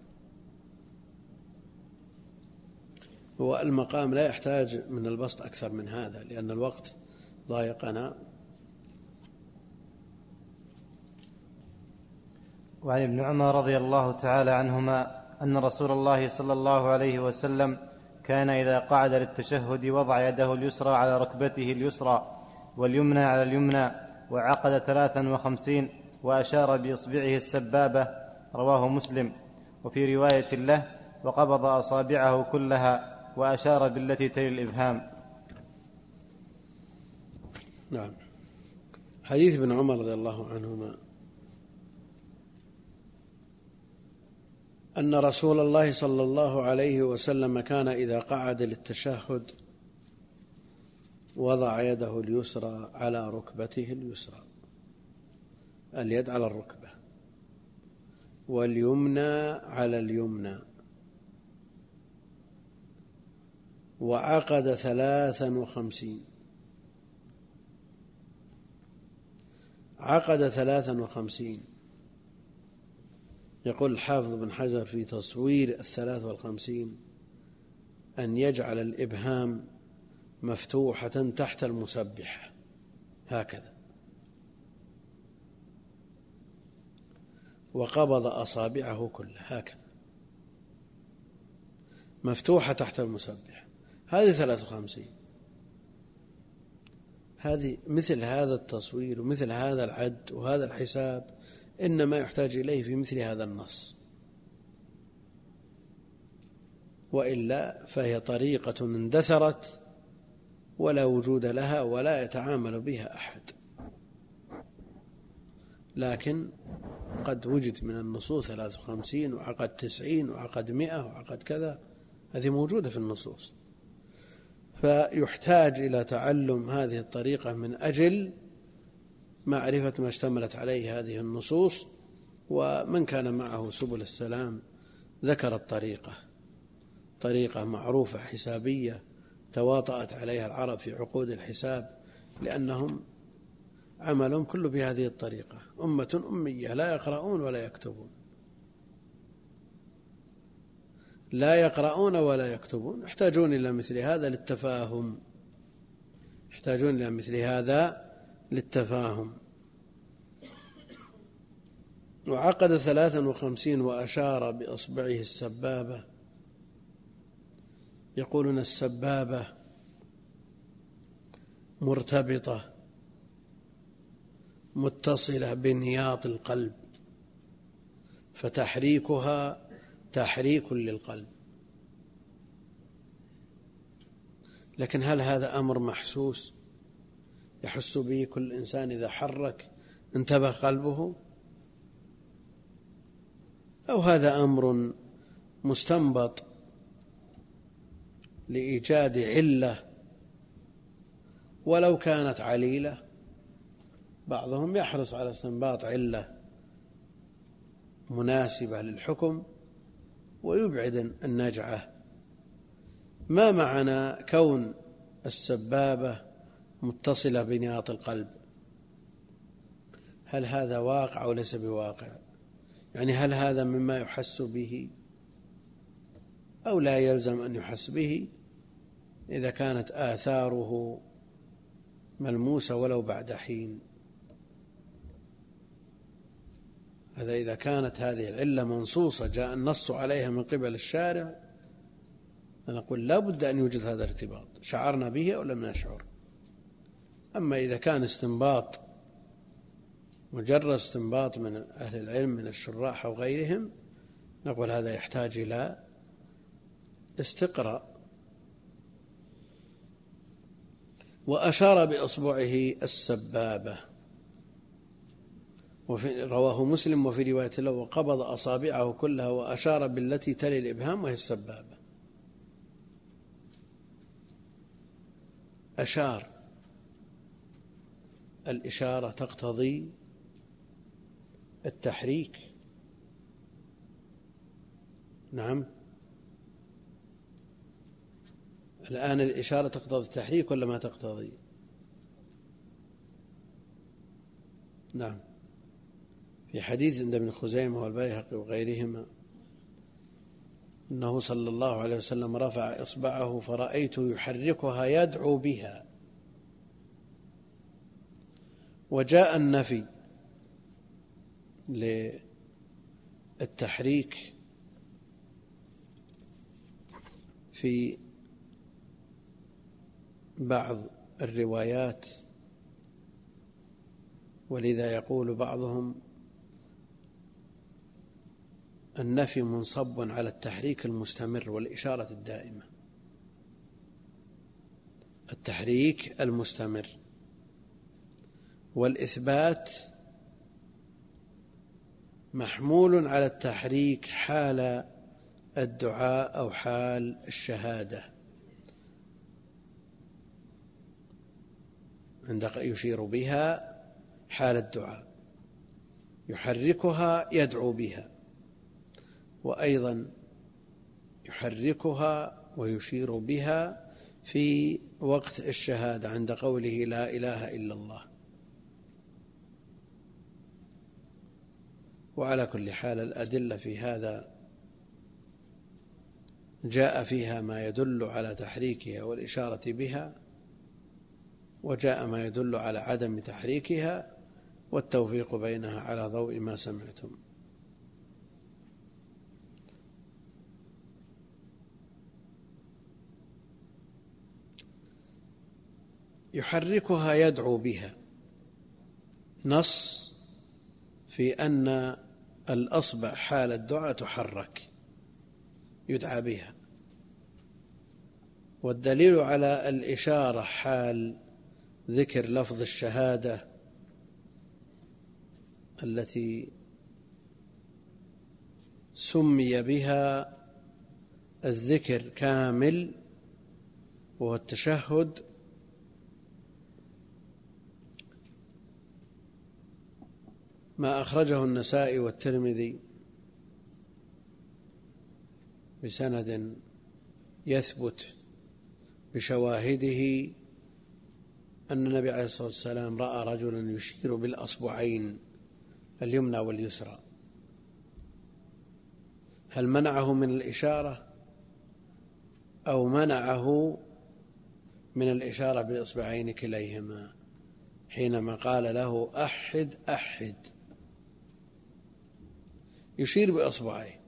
والمقام لا يحتاج من البسط أكثر من هذا لأن الوقت ضايقنا. وعن ابن عمر رضي الله تعالى عنهما أن رسول الله صلى الله عليه وسلم كان إذا قعد للتشهد وضع يده اليسرى على ركبته اليسرى واليمنى على اليمنى، وعقد ثلاثا وخمسين، وأشار بإصبعه السبابة، رواه مسلم. وفي رواية له: وقبض أصابعه كلها وأشار بالتي تلي الإبهام. نعم. حديث ابن عمر رضي الله عنهما أن رسول الله صلى الله عليه وسلم كان إذا قعد للتشهد وضع يده اليسرى على ركبته اليسرى، اليد على الركبة، واليمنى على اليمنى، وعقد ثلاثا وخمسين عقد ثلاثا وخمسين يقول الحافظ بن حجر في تصوير الثلاث والخمسين: أن يجعل الإبهام مفتوحة تحت المسبح هكذا، وقبض أصابعه كلها هكذا مفتوحة تحت المسبح. هذه ثلاث وخمسين. هذه مثل هذا التصوير ومثل هذا العد وهذا الحساب إنما يحتاج إليه في مثل هذا النص. وإلا فهي طريقة اندثرت ولا وجود لها ولا يتعامل بها أحد. لكن قد وجد من النصوص ثلاث وخمسين وعقد تسعين وعقد مئة وعقد كذا، هذه موجودة في النصوص، فيحتاج إلى تعلم هذه الطريقة من أجل معرفة ما اشتملت عليه هذه النصوص. ومن كان معه سبل السلام ذكر الطريقة، طريقة معروفة حسابية تواطأت عليها العرب في عقود الحساب، لأنهم عملهم كله بهذه الطريقة. أمة أمية لا يقرؤون ولا يكتبون، لا يقرؤون ولا يكتبون، يحتاجون إلى مثل هذا للتفاهم، يحتاجون إلى مثل هذا للتفاهم. وعقد ثلاثا وخمسين وأشار بأصبعه السبابة. يقولون السبابة مرتبطة متصلة بنياط القلب، فتحريكها تحريك للقلب. لكن هل هذا أمر محسوس يحس به كل إنسان إذا حرك انتبه قلبه، أو هذا أمر مستنبط لإيجاد علة ولو كانت عليلة؟ بعضهم يحرص على استنباط علة مناسبة للحكم ويبعد النجعة. ما معنى كون السبابة متصلة بنياط القلب؟ هل هذا واقع أو ليس بواقع؟ يعني هل هذا مما يحس به أو لا يلزم أن يحس به إذا كانت آثاره ملموسة ولو بعد حين؟ هذا إذا كانت هذه العلة منصوصة جاء النص عليها من قبل الشارع، نقول لا بد أن يوجد هذا الارتباط، شعرنا به أو لم نشعر. أما إذا كان استنباط مجرد استنباط من أهل العلم من الشراح أو غيرهم، نقول هذا يحتاج إلى استقراء. وأشار بأصبعه السبابة، وفي رواه مسلم وفي رواية له وقبض أصابعه كلها وأشار بالتي تلي الإبهام وهي السبابة. أشار، الإشارة تقتضي التحريك. نعم، الآن الإشارة تقتضي التحريك ولا ما تقتضي؟ نعم، في حديث عند ابن خزيمة والبيهقي وغيرهما أنه صلى الله عليه وسلم رفع إصبعه فرأيته يحركها يدعو بها. وجاء النفي للتحريك في بعض الروايات، ولذا يقول بعضهم النفي منصب على التحريك المستمر والإشارة الدائمة. التحريك المستمر، والإثبات محمول على التحريك حال الدعاء أو حال الشهادة، عندما يشير بها حال الدعاء يحركها يدعو بها، وأيضا يحركها ويشير بها في وقت الشهادة عند قوله لا إله إلا الله. وعلى كل حال الأدلة في هذا جاء فيها ما يدل على تحريكها والإشارة بها، وجاء ما يدل على عدم تحريكها، والتوفيق بينها على ضوء ما سمعتم. يحركها يدعو بها، نص في أن الأصبع حال الدعاء تحرك يدعى بها، والدليل على الإشارة حال ذكر لفظ الشهادة التي سمي بها الذكر كامل وهو التشهد ما أخرجه النسائي والترمذي بسند يثبت بشواهده أن النبي عليه الصلاة والسلام رأى رجلا يشير بالأصبعين اليمنى واليسرى. هل منعه من الإشارة أو منعه من الإشارة بالإصبعين كليهما حينما قال له أحد أحد؟ يشير بأصبعين.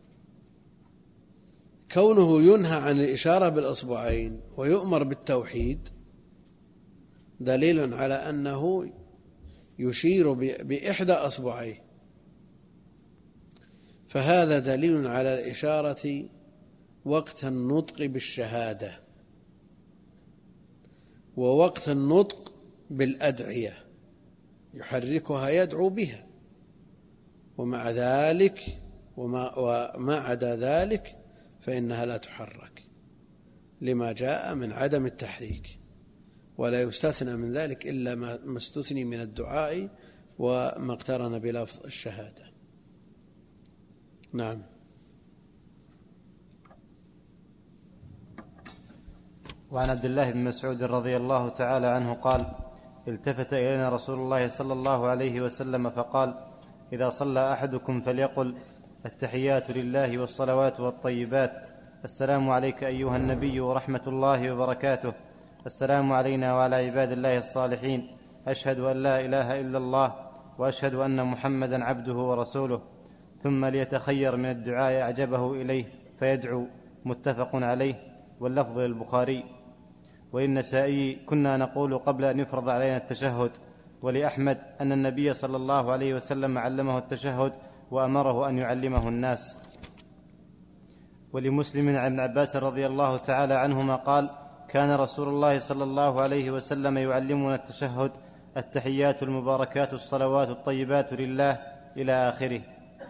كونه ينهى عن الإشارة بالأصبعين ويؤمر بالتوحيد دليل على أنه يشير بإحدى أصبعيه، فهذا دليل على الإشارة وقت النطق بالشهادة ووقت النطق بالأدعية يحركها يدعو بها، ومع ذلك وما, وما عدا ذلك فإنها لا تحرك لما جاء من عدم التحريك، ولا يستثنى من ذلك إلا ما استثني من الدعاء وما اقترن بلفظ الشهادة. نعم. وعن عبد الله بن مسعود رضي الله تعالى عنه قال: التفت إلينا رسول الله صلى الله عليه وسلم فقال: إذا صلى أحدكم فليقل: التحيات لله والصلوات والطيبات، السلام عليك أيها النبي ورحمة الله وبركاته، السلام علينا وعلى عباد الله الصالحين، أشهد أن لا إله إلا الله وأشهد أن محمدا عبده ورسوله، ثم ليتخير من الدعاء أعجبه إليه فيدعو. متفق عليه، واللفظ للبخاري. وللنسائي: كنا نقول قبل أن يفرض علينا التشهد. ولأحمد أن النبي صلى الله عليه وسلم علمه التشهد وأمره أن يعلمه الناس. ولمسلم عن ابن عباس رضي الله تعالى عنهما قال: كان رسول الله صلى الله عليه وسلم يعلمنا التشهد: التحيات المباركات الصلوات الطيبات لله، إلى آخره.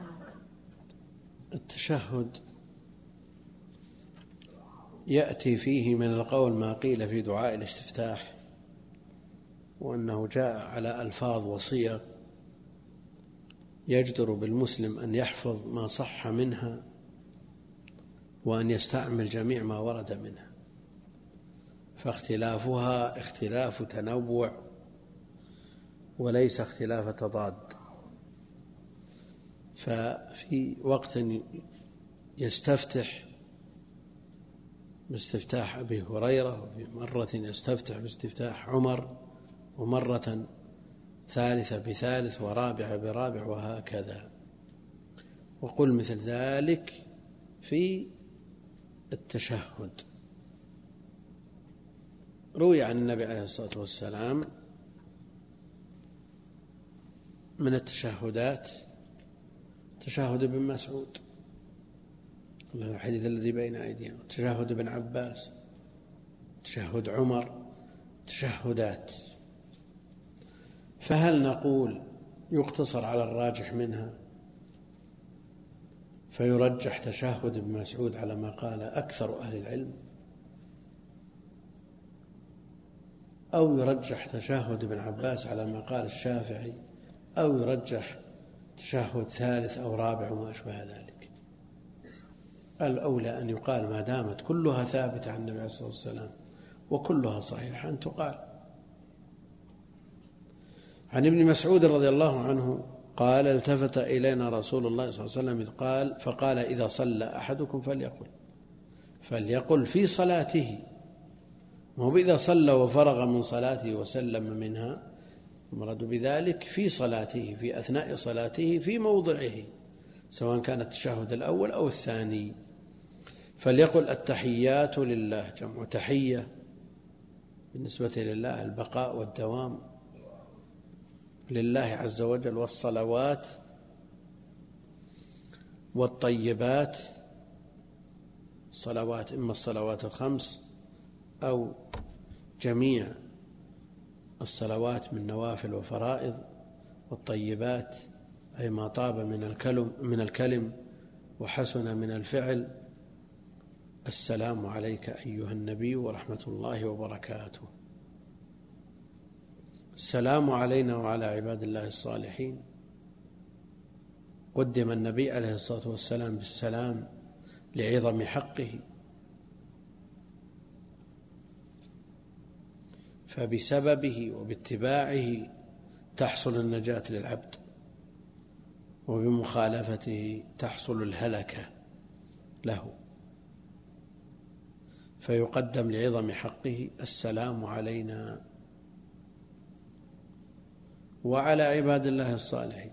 التشهد يأتي فيه من القول ما قيل في دعاء الاستفتاح، وأنه جاء على ألفاظ وصيغ يجدر بالمسلم أن يحفظ ما صح منها وأن يستعمل جميع ما ورد منها، فاختلافها اختلاف تنوع وليس اختلاف تضاد. ففي وقت يستفتح باستفتاح أبي هريرة، وفي مرة يستفتح باستفتاح عمر، ومرة ثالثة بثالث ورابعة برابع، وهكذا. وقل مثل ذلك في التشهد. روي عن النبي عليه الصلاة والسلام من التشهدات تشهد ابن مسعود الحديث الذي بين أيدينا، تشهد ابن عباس، تشهد عمر، تشهدات. فهل نقول يقتصر على الراجح منها فيرجح تشهد ابن مسعود على ما قال أكثر أهل العلم، أو يرجح تشهد ابن عباس على ما قال الشافعي، أو يرجح تشهد ثالث أو رابع وما أشبه ذلك؟ الأولى أن يقال ما دامت كلها ثابتة عن النبي عليه الصلاة والسلام وكلها صحيحة أن تقال. عن ابن مسعود رضي الله عنه قال: التفت إلينا رسول الله صلى الله عليه وسلم إذ قال فقال: إذا صلى أحدكم فليقل فليقل في صلاته، ما هو إذا صلى وفرغ من صلاته وسلم منها، المراد بذلك في صلاته، في أثناء صلاته، في موضعه، سواء كان التشهد الأول أو الثاني. فليقل: التحيات لله، جمع تحية بالنسبة لله البقاء والدوام لله عز وجل، والصلوات والطيبات، الصلوات إما الصلوات الخمس أو جميع الصلوات من نوافل وفرائض، والطيبات أي ما طاب من الكلم من الكلم وحسن من الفعل. السلام عليك أيها النبي ورحمة الله وبركاته. السلام علينا وعلى عباد الله الصالحين. قدم النبي عليه الصلاة والسلام بالسلام لعظم حقه، فبسببه وباتباعه تحصل النجاة للعبد، وبمخالفته تحصل الهلكة له، فيقدم لعظم حقه السلام علينا وعلى عباد الله الصالحين.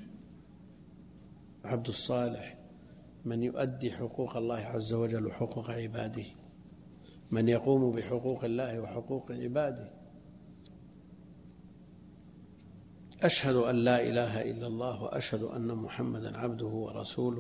عبد الصالح من يؤدي حقوق الله عز وجل وحقوق عباده، من يقوم بحقوق الله وحقوق عباده. أشهد أن لا إله إلا الله وأشهد أن محمدا عبده ورسوله.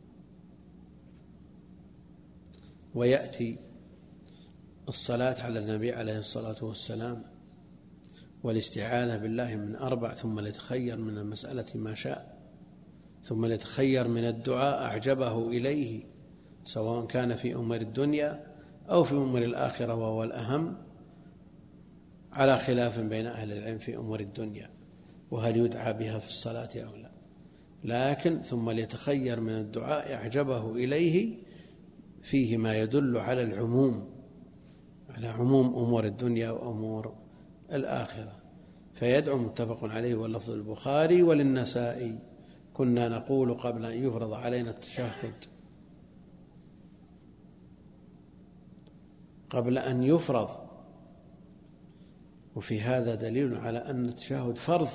ويأتي الصلاة على النبي عليه الصلاة والسلام والاستعاذة بالله من أربع، ثم ليتخير من المسألة ما شاء، ثم ليتخير من الدعاء أعجبه إليه، سواء كان في أمور الدنيا أو في أمور الآخرة، وهو الأهم، على خلاف بين أهل العلم في أمور الدنيا وهل يدعى بها في الصلاة أو لا. لكن ثم ليتخير من الدعاء أعجبه إليه فيه ما يدل على العموم، على عموم أمور الدنيا وأمور الآخرة، فيدعو. متفق عليه واللفظ البخاري وللنسائي. كنا نقول قبل أن يفرض علينا التشهد قبل أن يفرض وفي هذا دليل على أن التشهد فرض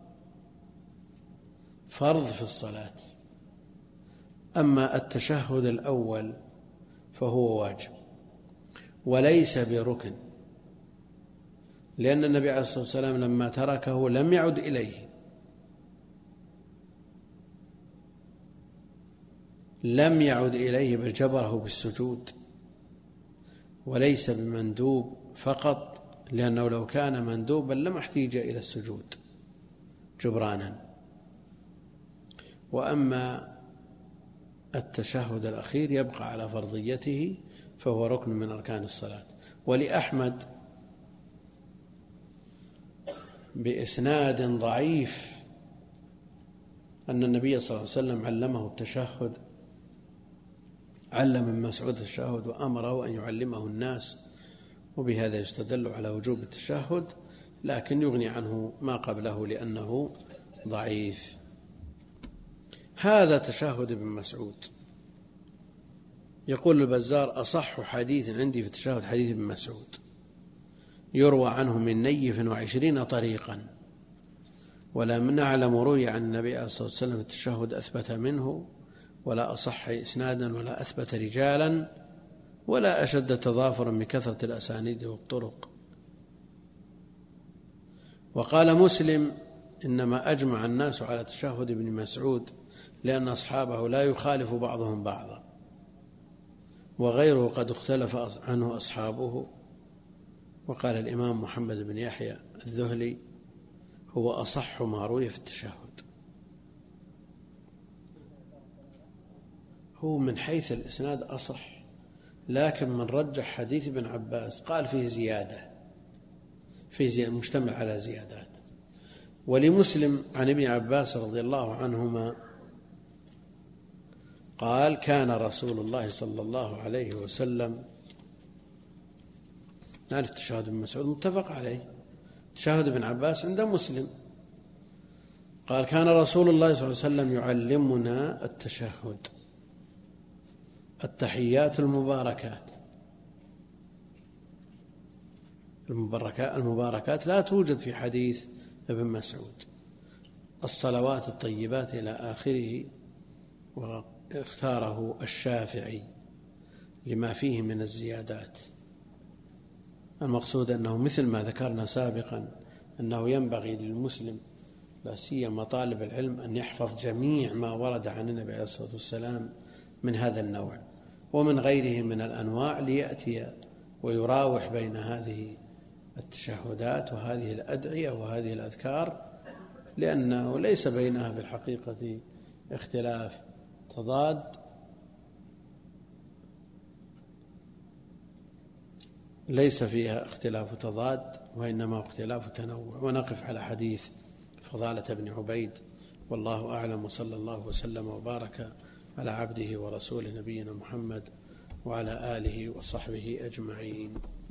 فرض في الصلاة. أما التشهد الأول فهو واجب وليس بركن، لأن النبي عليه الصلاة والسلام لما تركه لم يعد إليه، لم يعد إليه بل جبره بالسجود، وليس بمندوب فقط، لأنه لو كان مندوبا لما احتيج إلى السجود جبرانا. وأما التشهد الأخير يبقى على فرضيته، فهو ركن من أركان الصلاة. ولأحمد بإسناد ضعيف أن النبي صلى الله عليه وسلم علمه التشهد، علم ابن مسعود التشهد وأمره أن يعلمه الناس، وبهذا يستدل على وجوب التشهد، لكن يغني عنه ما قبله لأنه ضعيف. هذا تشهد ابن مسعود. يقول البزار: أصح حديث عندي في التشهد حديث ابن مسعود، يروى عنه من نيف وعشرين طريقا، ولم نعلم روي عن النبي صلى الله عليه وسلم التشهد أثبت منه، ولا أصح إسنادا ولا أثبت رجالا ولا أشد تضافرا من كثرة الأسانيد والطرق. وقال مسلم: إنما أجمع الناس على تشهد ابن مسعود لأن أصحابه لا يخالف بعضهم بعضا، وغيره قد اختلف عنه أصحابه. وقال الإمام محمد بن يحيى الذهلي: هو أصح ما روي في التشهد. هو من حيث الإسناد أصح، لكن من رجح حديث ابن عباس قال فيه زيادة، فيه زيادة مشتمل على زيادات. ولمسلم عن ابن عباس رضي الله عنهما قال: كان رسول الله صلى الله عليه وسلم، نعرف تشهد ابن مسعود متفق عليه، تشهد ابن عباس عند مسلم، قال: كان رسول الله صلى الله عليه وسلم يعلمنا التشهد، التحيات المباركات. المباركات لا توجد في حديث ابن مسعود، الصلوات الطيبات إلى آخره، واختاره الشافعي لما فيه من الزيادات. المقصود أنه مثل ما ذكرنا سابقا أنه ينبغي للمسلم لا سيما طالب العلم أن يحفظ جميع ما ورد عن النبي عليه الصلاة والسلام من هذا النوع ومن غيره من الأنواع، ليأتي ويراوح بين هذه التشهدات وهذه الأدعية وهذه الأذكار، لأنه ليس بينها في الحقيقة اختلاف تضاد، ليس فيها اختلاف تضاد وإنما اختلاف تنوع. ونقف على حديث فضالة بن عبيد، والله أعلم، وصلى الله وسلم وبارك على عبده ورسوله نبينا محمد وعلى آله وصحبه أجمعين.